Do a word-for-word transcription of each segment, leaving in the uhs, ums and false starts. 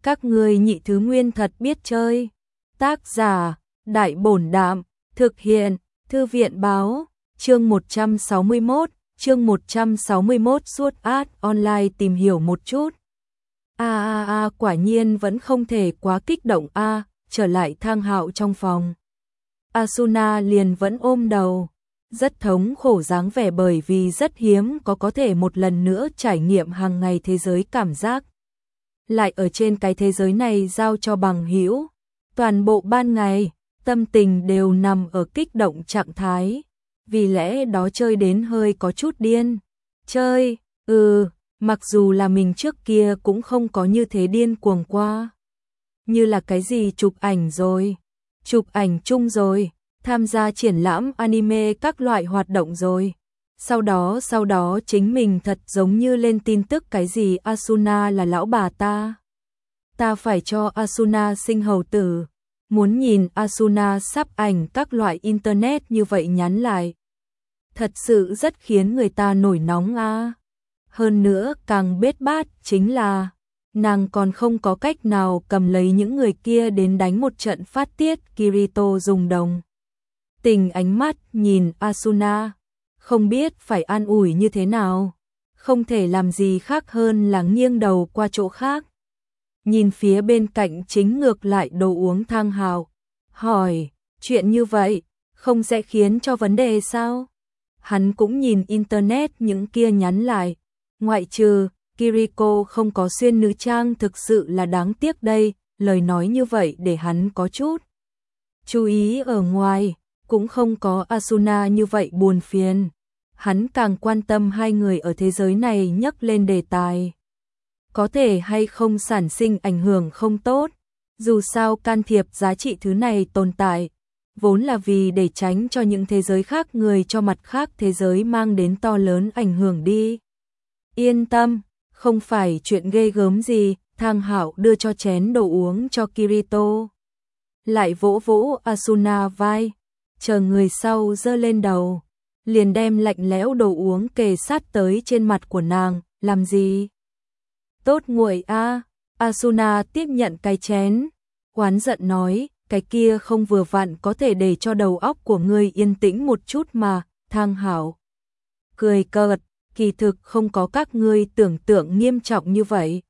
Các ngươi nhị thứ nguyên thật biết chơi. Tác giả, Đại Bổn Đạm, thực hiện, Thư viện Báo, chương một trăm sáu mươi mốt, chương một trăm sáu mươi mốt Sword Art Online tìm hiểu một chút. A a a quả nhiên vẫn không thể quá kích động a, trở lại Thang Hạo trong phòng. Asuna liền vẫn ôm đầu, rất thống khổ dáng vẻ bởi vì rất hiếm có có thể một lần nữa trải nghiệm hàng ngày thế giới cảm giác. Lại ở trên cái thế giới này giao cho bằng hữu, toàn bộ ban ngày, tâm tình đều nằm ở kích động trạng thái, vì lẽ đó chơi đến hơi có chút điên. Chơi, ừ, mặc dù là mình trước kia cũng không có như thế điên cuồng qua. Như là cái gì chụp ảnh rồi, chụp ảnh chung rồi, tham gia triển lãm anime các loại hoạt động rồi. Sau đó sau đó chính mình thật giống như lên tin tức cái gì Asuna là lão bà ta. Ta phải cho Asuna sinh hầu tử. Muốn nhìn Asuna sắp ảnh các loại internet như vậy nhắn lại. Thật sự rất khiến người ta nổi nóng a. À. Hơn nữa càng bết bát chính là nàng còn không có cách nào cầm lấy những người kia đến đánh một trận phát tiết. Kirito dùng đồng tình ánh mắt nhìn Asuna, không biết phải an ủi như thế nào, không thể làm gì khác hơn là nghiêng đầu qua chỗ khác. Nhìn phía bên cạnh chính ngược lại đồ uống Thang Hạo, hỏi, chuyện như vậy, không sẽ khiến cho vấn đề sao? Hắn cũng nhìn internet những kia nhắn lại, ngoại trừ, Kiriko không có xuyên nữ trang thực sự là đáng tiếc đây, lời nói như vậy để hắn có chút chú ý ở ngoài, cũng không có Asuna như vậy buồn phiền. Hắn càng quan tâm hai người ở thế giới này nhắc lên đề tài. Có thể hay không sản sinh ảnh hưởng không tốt, dù sao can thiệp giá trị thứ này tồn tại, vốn là vì để tránh cho những thế giới khác người cho mặt khác thế giới mang đến to lớn ảnh hưởng đi. Yên tâm, không phải chuyện ghê gớm gì, Thang Hạo đưa cho chén đồ uống cho Kirito. Lại vỗ vỗ Asuna vai, chờ người sau giơ lên đầu, liền đem lạnh lẽo đồ uống kề sát tới trên mặt của nàng, làm gì? Tốt nguội a. À. Asuna tiếp nhận cái chén, oán giận nói, cái kia không vừa vặn có thể để cho đầu óc của ngươi yên tĩnh một chút mà. Thang Hạo cười cợt, kỳ thực không có các ngươi tưởng tượng nghiêm trọng như vậy.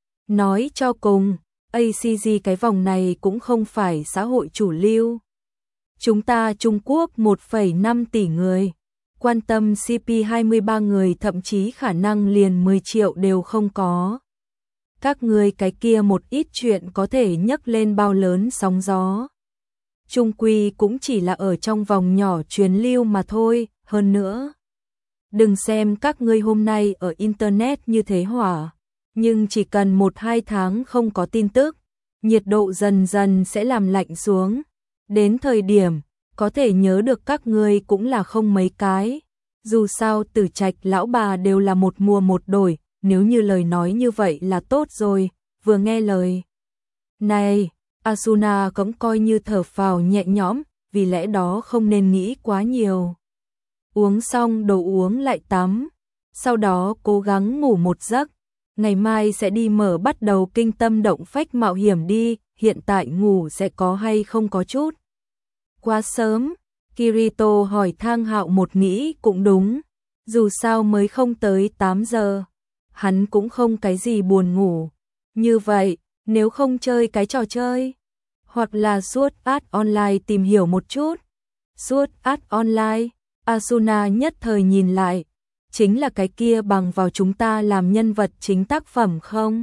Nói cho cùng, a xê giê cái vòng này cũng không phải xã hội chủ lưu. Chúng ta Trung Quốc một phẩy năm tỷ người, quan tâm xê pê hai mươi ba người thậm chí khả năng liền mười triệu đều không có. Các ngươi cái kia một ít chuyện có thể nhấc lên bao lớn sóng gió. Trung quy cũng chỉ là ở trong vòng nhỏ truyền lưu mà thôi, hơn nữa. Đừng xem các ngươi hôm nay ở internet như thế hỏa, nhưng chỉ cần một hai tháng không có tin tức, nhiệt độ dần dần sẽ làm lạnh xuống. Đến thời điểm, có thể nhớ được các ngươi cũng là không mấy cái. Dù sao Tử Trạch lão bà đều là một mùa một đổi, nếu như lời nói như vậy là tốt rồi, vừa nghe lời. Này, Asuna cũng coi như thở phào nhẹ nhõm, vì lẽ đó không nên nghĩ quá nhiều. Uống xong đồ uống lại tắm, sau đó cố gắng ngủ một giấc, ngày mai sẽ đi mở bắt đầu kinh tâm động phách mạo hiểm đi, hiện tại ngủ sẽ có hay không có chút. Quá sớm, Kirito hỏi Thang Hạo một nghĩ cũng đúng, dù sao mới không tới tám giờ, hắn cũng không cái gì buồn ngủ. Như vậy, nếu không chơi cái trò chơi, hoặc là Sword Art Online tìm hiểu một chút. Sword Art Online, Asuna nhất thời nhìn lại, chính là cái kia bằng vào chúng ta làm nhân vật chính tác phẩm không?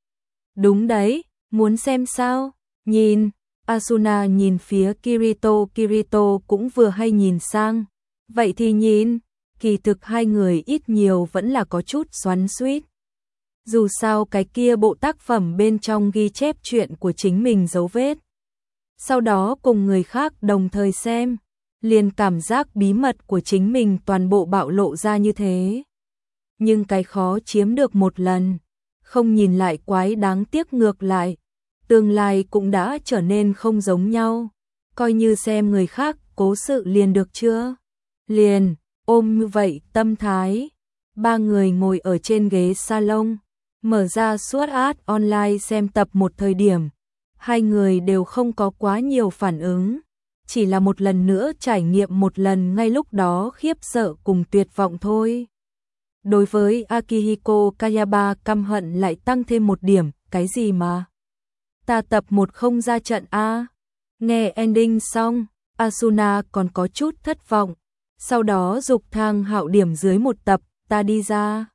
Đúng đấy, muốn xem sao? Nhìn, Asuna nhìn phía Kirito, Kirito cũng vừa hay nhìn sang. Vậy thì nhìn, kỳ thực hai người ít nhiều vẫn là có chút xoắn xuýt. Dù sao cái kia bộ tác phẩm bên trong ghi chép chuyện của chính mình dấu vết. Sau đó cùng người khác đồng thời xem, liền cảm giác bí mật của chính mình toàn bộ bạo lộ ra như thế. Nhưng cái khó chiếm được một lần, không nhìn lại quái đáng tiếc ngược lại. Tương lai cũng đã trở nên không giống nhau, coi như xem người khác cố sự liền được chưa? Liền, ôm như vậy tâm thái, ba người ngồi ở trên ghế salon, Mở ra Sword Art Online xem tập một thời điểm, hai người đều không có quá nhiều phản ứng, chỉ là một lần nữa trải nghiệm một lần ngay lúc đó khiếp sợ cùng tuyệt vọng thôi. Đối với Akihiko Kayaba căm hận lại tăng thêm một điểm, cái gì mà? Ta tập một không ra trận a. Nghe ending xong, Asuna còn có chút thất vọng, sau đó dục Thang Hạo điểm dưới một tập, ta đi ra.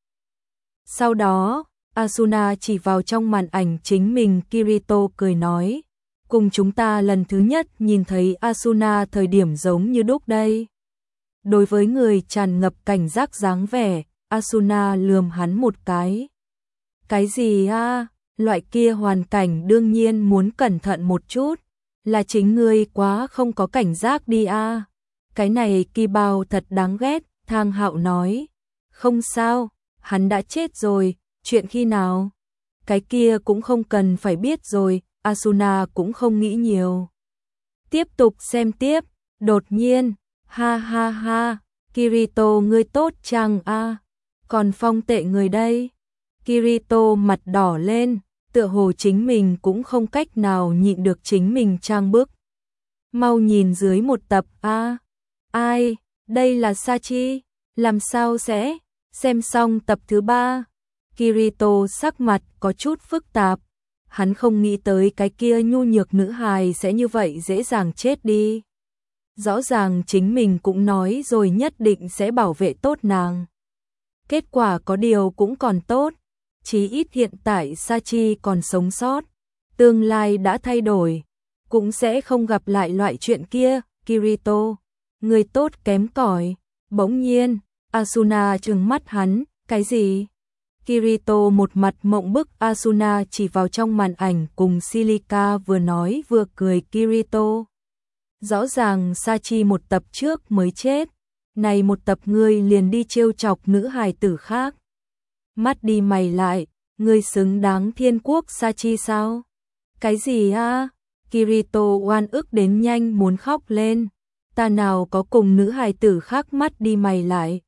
Sau đó, Asuna chỉ vào trong màn ảnh chính mình Kirito cười nói, cùng chúng ta lần thứ nhất nhìn thấy Asuna thời điểm giống như đúc đây. Đối với người tràn ngập cảnh giác dáng vẻ, Asuna lườm hắn một cái. Cái gì a? Loại kia hoàn cảnh đương nhiên muốn cẩn thận một chút, là chính ngươi quá không có cảnh giác đi a. Cái này kỳ bao thật đáng ghét, Thang Hạo nói. Không sao, hắn đã chết rồi, chuyện khi nào? Cái kia cũng không cần phải biết rồi, Asuna cũng không nghĩ nhiều. Tiếp tục xem tiếp, đột nhiên, ha ha ha, Kirito ngươi tốt chăng a? Còn Phong tệ người đây. Kirito mặt đỏ lên, tựa hồ chính mình cũng không cách nào nhịn được chính mình trang bức. Mau nhìn dưới một tập a. Ai, đây là Sachi, làm sao sẽ? Xem xong tập thứ ba, Kirito sắc mặt có chút phức tạp, hắn không nghĩ tới cái kia nhu nhược nữ hài sẽ như vậy dễ dàng chết đi. Rõ ràng chính mình cũng nói rồi nhất định sẽ bảo vệ tốt nàng. Kết quả có điều cũng còn tốt, chí ít hiện tại Sachi còn sống sót, tương lai đã thay đổi, cũng sẽ không gặp lại loại chuyện kia. Kirito, người tốt kém cỏi. Bỗng nhiên, Asuna trừng mắt hắn, cái gì? Kirito một mặt mộng bức, Asuna chỉ vào trong màn ảnh cùng Silica vừa nói vừa cười. Kirito, rõ ràng Sachi một tập trước mới chết, này một tập ngươi liền đi trêu chọc nữ hài tử khác. Mắt đi mày lại, ngươi xứng đáng thiên quốc Sachi sao? Cái gì a? Kirito oan ức đến nhanh muốn khóc lên. Ta nào có cùng nữ hài tử khác mắt đi mày lại.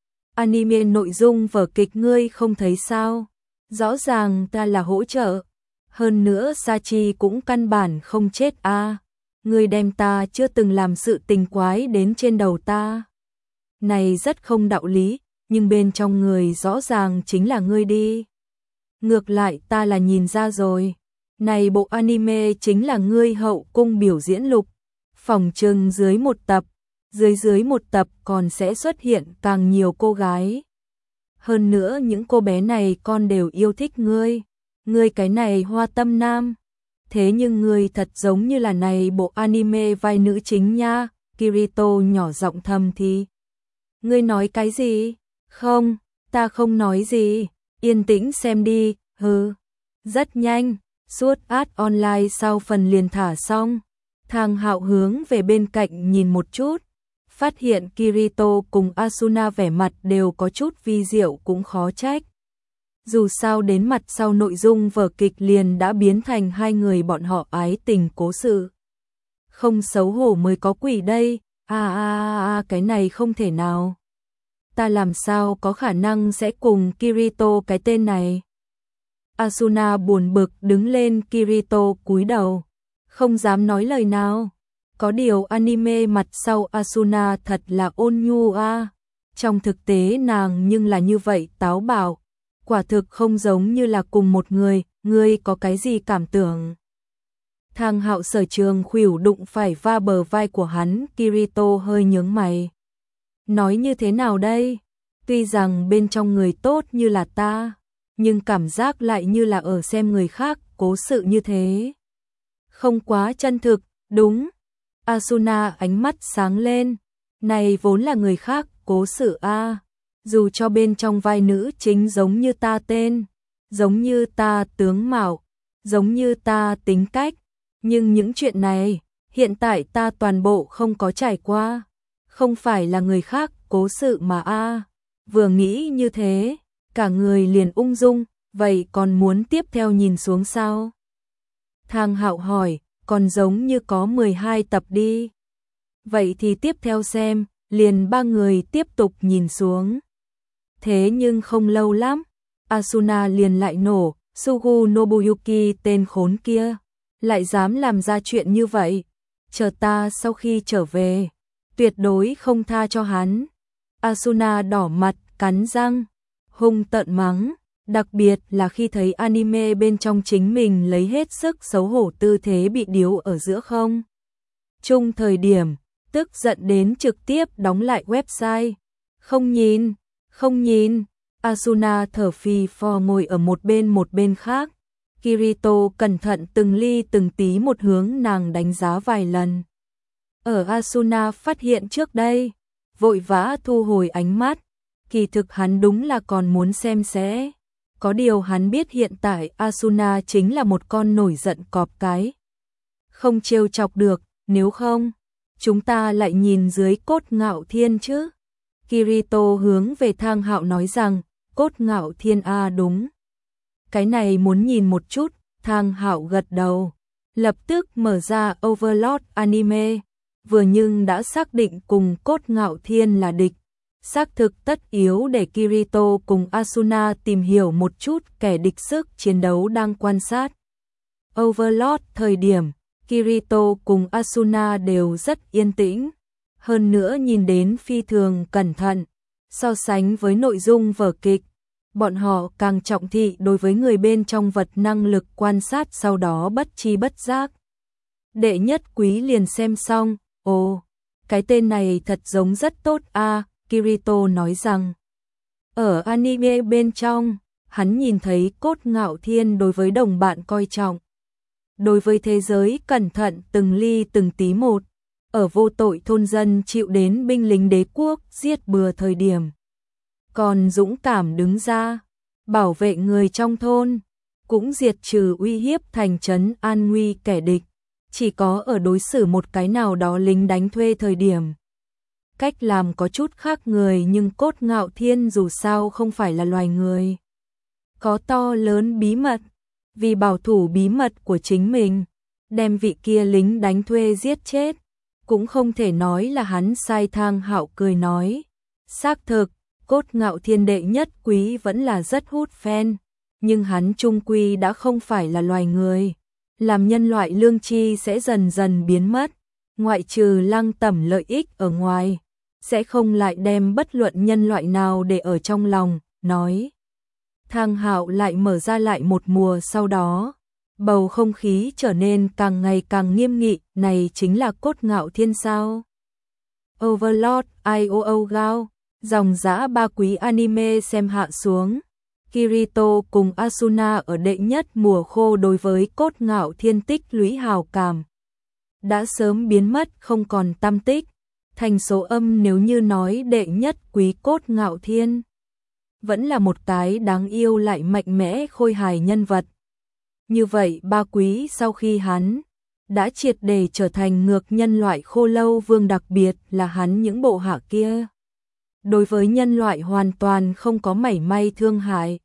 Anime nội dung vở kịch ngươi không thấy sao? Rõ ràng ta là hỗ trợ. Hơn nữa Sachi cũng căn bản không chết a. À. Ngươi đem ta chưa từng làm sự tình quái đến trên đầu ta. Này rất không đạo lý, nhưng bên trong người rõ ràng chính là ngươi đi. Ngược lại ta là nhìn ra rồi. Này bộ anime chính là ngươi hậu cung biểu diễn lục. Phòng trừng dưới một tập, dưới dưới một tập còn sẽ xuất hiện càng nhiều cô gái. Hơn nữa những cô bé này con đều yêu thích ngươi. Ngươi cái này hoa tâm nam. Thế nhưng ngươi thật giống như là này bộ anime vai nữ chính nha. Kirito nhỏ giọng thầm thì. Ngươi nói cái gì? Không, ta không nói gì. Yên tĩnh xem đi, hừ. Rất nhanh, Sword Art Online sau phần liền thả xong. Thang Hạo hướng về bên cạnh nhìn một chút, phát hiện Kirito cùng Asuna vẻ mặt đều có chút vi diệu cũng khó trách. Dù sao đến mặt sau nội dung vở kịch liền đã biến thành hai người bọn họ ái tình cố sự. Không xấu hổ mới có quỷ đây, à à à cái này không thể nào. Ta làm sao có khả năng sẽ cùng Kirito cái tên này. Asuna buồn bực đứng lên. Kirito cúi đầu, không dám nói lời nào. Có điều anime mặt sau Asuna thật là ôn nhu a. Trong thực tế nàng nhưng là như vậy táo bạo, quả thực không giống như là cùng một người. Ngươi có cái gì cảm tưởng? Thang Hạo Sở Trường khuỷu đụng phải va bờ vai của hắn. Kirito hơi nhướng mày. Nói như thế nào đây? Tuy rằng bên trong người tốt như là ta, nhưng cảm giác lại như là ở xem người khác cố sự như thế. Không quá chân thực, đúng. Asuna ánh mắt sáng lên. Này vốn là người khác cố sự a. Dù cho bên trong vai nữ chính giống như ta tên, giống như ta tướng mạo, giống như ta tính cách, nhưng những chuyện này hiện tại ta toàn bộ không có trải qua. Không phải là người khác cố sự mà a. Vừa nghĩ như thế, cả người liền ung dung. Vậy còn muốn tiếp theo nhìn xuống sao? Thang Hạo hỏi, còn giống như có mười hai tập đi. Vậy thì tiếp theo xem. Liền ba người tiếp tục nhìn xuống. Thế nhưng không lâu lắm, Asuna liền lại nổ, Sugu Nobuyuki tên khốn kia, lại dám làm ra chuyện như vậy. Chờ ta sau khi trở về, tuyệt đối không tha cho hắn. Asuna đỏ mặt, cắn răng, hung tợn mắng, đặc biệt là khi thấy anime bên trong chính mình lấy hết sức xấu hổ tư thế bị điếu ở giữa không. Chung thời điểm, tức giận đến trực tiếp đóng lại website. Không nhìn, không nhìn, Asuna thở phì phò ngồi ở một bên một bên khác. Kirito cẩn thận từng ly từng tí một hướng nàng đánh giá vài lần. Ở Asuna phát hiện trước đây, vội vã thu hồi ánh mắt, kỳ thực hắn đúng là còn muốn xem sẽ. Có điều hắn biết hiện tại Asuna chính là một con nổi giận cọp cái. Không trêu chọc được, nếu không, chúng ta lại nhìn dưới Cốt Ngạo Thiên chứ. Kirito hướng về Thang Hạo nói rằng, Cốt Ngạo Thiên a à đúng. Cái này muốn nhìn một chút, Thang Hạo gật đầu. Lập tức mở ra Overlord anime, vừa nhưng đã xác định cùng Cốt Ngạo Thiên là địch. Xác thực tất yếu để Kirito cùng Asuna tìm hiểu một chút kẻ địch sức chiến đấu đang quan sát. Overlord thời điểm, Kirito cùng Asuna đều rất yên tĩnh, hơn nữa nhìn đến phi thường cẩn thận. So sánh với nội dung vở kịch, bọn họ càng trọng thị đối với người bên trong vật năng lực quan sát, sau đó bất chi bất giác. Đệ nhất quý liền xem xong, ồ, cái tên này thật giống rất tốt a, à, Kirito nói rằng. Ở anime bên trong, hắn nhìn thấy Cốt Ngạo Thiên đối với đồng bạn coi trọng. Đối với thế giới cẩn thận từng ly từng tí một, ở vô tội thôn dân chịu đến binh lính đế quốc giết bừa thời điểm. Còn dũng cảm đứng ra, bảo vệ người trong thôn, cũng diệt trừ uy hiếp thành trấn an nguy kẻ địch. Chỉ có ở đối xử một cái nào đó lính đánh thuê thời điểm. Cách làm có chút khác người, nhưng Cốt Ngạo Thiên dù sao không phải là loài người. Có to lớn bí mật, vì bảo thủ bí mật của chính mình, đem vị kia lính đánh thuê giết chết. Cũng không thể nói là hắn sai. Thang Hạo cười nói, xác thực, Cốt Ngạo Thiên đệ nhất quý vẫn là rất hút fan, nhưng hắn chung quy đã không phải là loài người. Làm nhân loại lương tri sẽ dần dần biến mất, ngoại trừ Lăng Tẩm lợi ích ở ngoài, sẽ không lại đem bất luận nhân loại nào để ở trong lòng, nói. Thang Hạo lại mở ra lại một mùa sau đó, bầu không khí trở nên càng ngày càng nghiêm nghị, này chính là Cốt Ngạo Thiên sao? Overlord, i o o Gao, dòng dã ba quý anime xem hạ xuống. Kirito cùng Asuna ở đệ nhất mùa khô đối với Cốt Ngạo Thiên tích lũy hào cảm đã sớm biến mất không còn tăm tích. Thành số âm nếu như nói đệ nhất quý Cốt Ngạo Thiên vẫn là một cái đáng yêu lại mạnh mẽ khôi hài nhân vật. Như vậy ba quý sau khi hắn đã triệt để trở thành ngược nhân loại khô lâu vương, đặc biệt là hắn những bộ hạ kia. Đối với nhân loại hoàn toàn không có mảy may thương hại,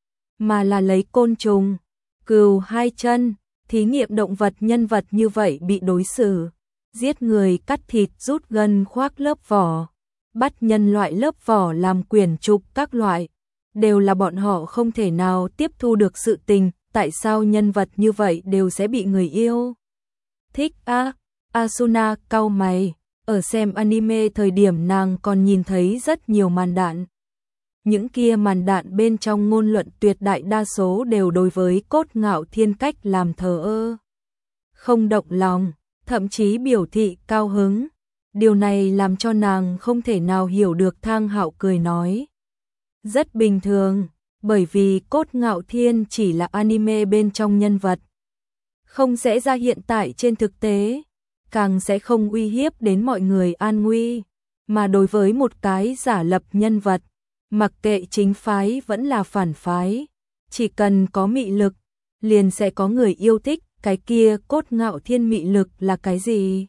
mà là lấy côn trùng, cừu hai chân, thí nghiệm động vật. Nhân vật như vậy bị đối xử, giết người, cắt thịt, rút gân, khoác lớp vỏ, bắt nhân loại lớp vỏ làm quyển trục các loại, đều là bọn họ không thể nào tiếp thu được sự tình. Tại sao nhân vật như vậy đều sẽ bị người yêu thích a? À, Asuna cau mày, ở xem anime thời điểm nàng còn nhìn thấy rất nhiều màn đạn. Những kia màn đạn bên trong ngôn luận tuyệt đại đa số đều đối với Cốt Ngạo Thiên cách làm thờ ơ, không động lòng, thậm chí biểu thị cao hứng. Điều này làm cho nàng không thể nào hiểu được. Thang Hạo cười nói, rất bình thường, bởi vì Cốt Ngạo Thiên chỉ là anime bên trong nhân vật, không sẽ ra hiện tại trên thực tế, càng sẽ không uy hiếp đến mọi người an nguy. Mà đối với một cái giả lập nhân vật, mặc kệ chính phái vẫn là phản phái, chỉ cần có mị lực, liền sẽ có người yêu thích. Cái kia Cốt Ngạo Thiên mị lực là cái gì?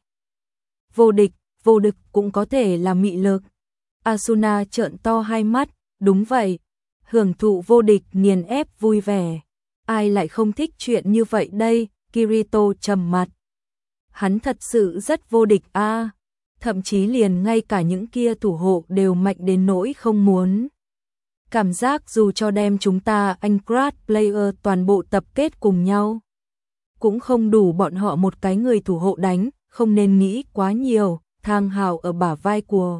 Vô địch, vô địch cũng có thể là mị lực. Asuna trợn to hai mắt, đúng vậy, hưởng thụ vô địch nghiền ép vui vẻ. Ai lại không thích chuyện như vậy đây? Kirito trầm mặt. Hắn thật sự rất vô địch a, à, thậm chí liền ngay cả những kia thủ hộ đều mạnh đến nỗi không muốn Cảm giác dù cho đem chúng ta Anchorage Player toàn bộ tập kết cùng nhau, cũng không đủ bọn họ một cái người thủ hộ đánh, không nên nghĩ quá nhiều. Thang Hạo ở bả vai của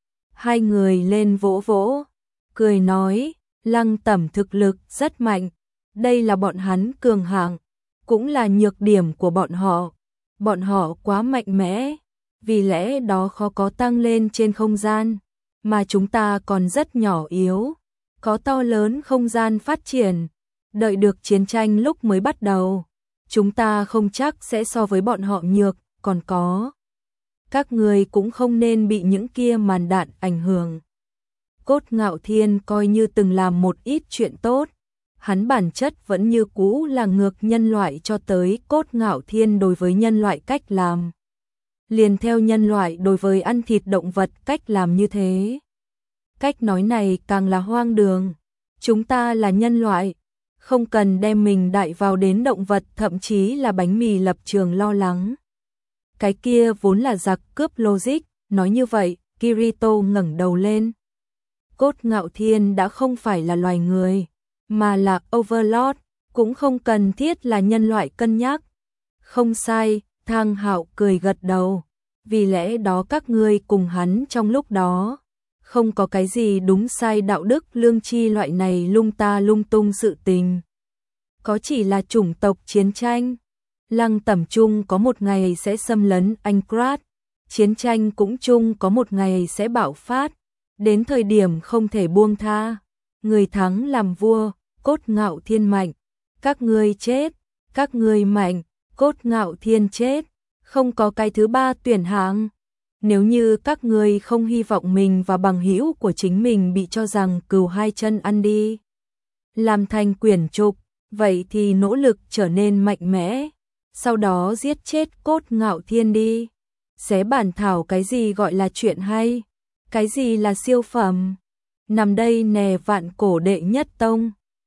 hai người lên vỗ vỗ, cười nói, Lăng Tẩm thực lực rất mạnh, đây là bọn hắn cường hạng, cũng là nhược điểm của bọn họ. Bọn họ quá mạnh mẽ, vì lẽ đó khó có tăng lên trên không gian, mà chúng ta còn rất nhỏ yếu, có to lớn không gian phát triển. Đợi được chiến tranh lúc mới bắt đầu, chúng ta không chắc sẽ so với bọn họ nhược, còn có. Các người cũng không nên bị những kia màn đạn ảnh hưởng. Cốt Ngạo Thiên coi như từng làm một ít chuyện tốt, hắn bản chất vẫn như cũ là ngược nhân loại cho tới Cốt Ngạo Thiên đối với nhân loại cách làm. Liền theo nhân loại đối với ăn thịt động vật cách làm như thế. Cách nói này càng là hoang đường. Chúng ta là nhân loại, không cần đem mình đại vào đến động vật thậm chí là bánh mì lập trường lo lắng. Cái kia vốn là giặc cướp logic, nói như vậy, Kirito ngẩng đầu lên. Cốt Ngạo Thiên đã không phải là loài người, mà là Overlord, cũng không cần thiết là nhân loại cân nhắc. Không sai, Thang Hạo cười gật đầu, vì lẽ đó các ngươi cùng hắn trong lúc đó, không có cái gì đúng sai đạo đức lương tri loại này lung ta lung tung sự tình. Có chỉ là chủng tộc chiến tranh. Lăng Tẩm chung có một ngày sẽ xâm lấn Anchorage, chiến tranh cũng chung có một ngày sẽ bạo phát, đến thời điểm không thể buông tha. Người thắng làm vua, Cốt Ngạo Thiên mạnh, các ngươi chết, các ngươi mạnh, Cốt Ngạo Thiên chết, không có cái thứ ba tuyển hạng. Nếu như các ngươi không hy vọng mình và bằng hữu của chính mình bị cho rằng cừu hai chân ăn đi, làm thành quyển trục, vậy thì nỗ lực trở nên mạnh mẽ, sau đó giết chết Cốt Ngạo Thiên đi. Xé bản thảo cái gì gọi là chuyện hay, cái gì là siêu phẩm. Nằm đây nè vạn cổ đệ nhất tông.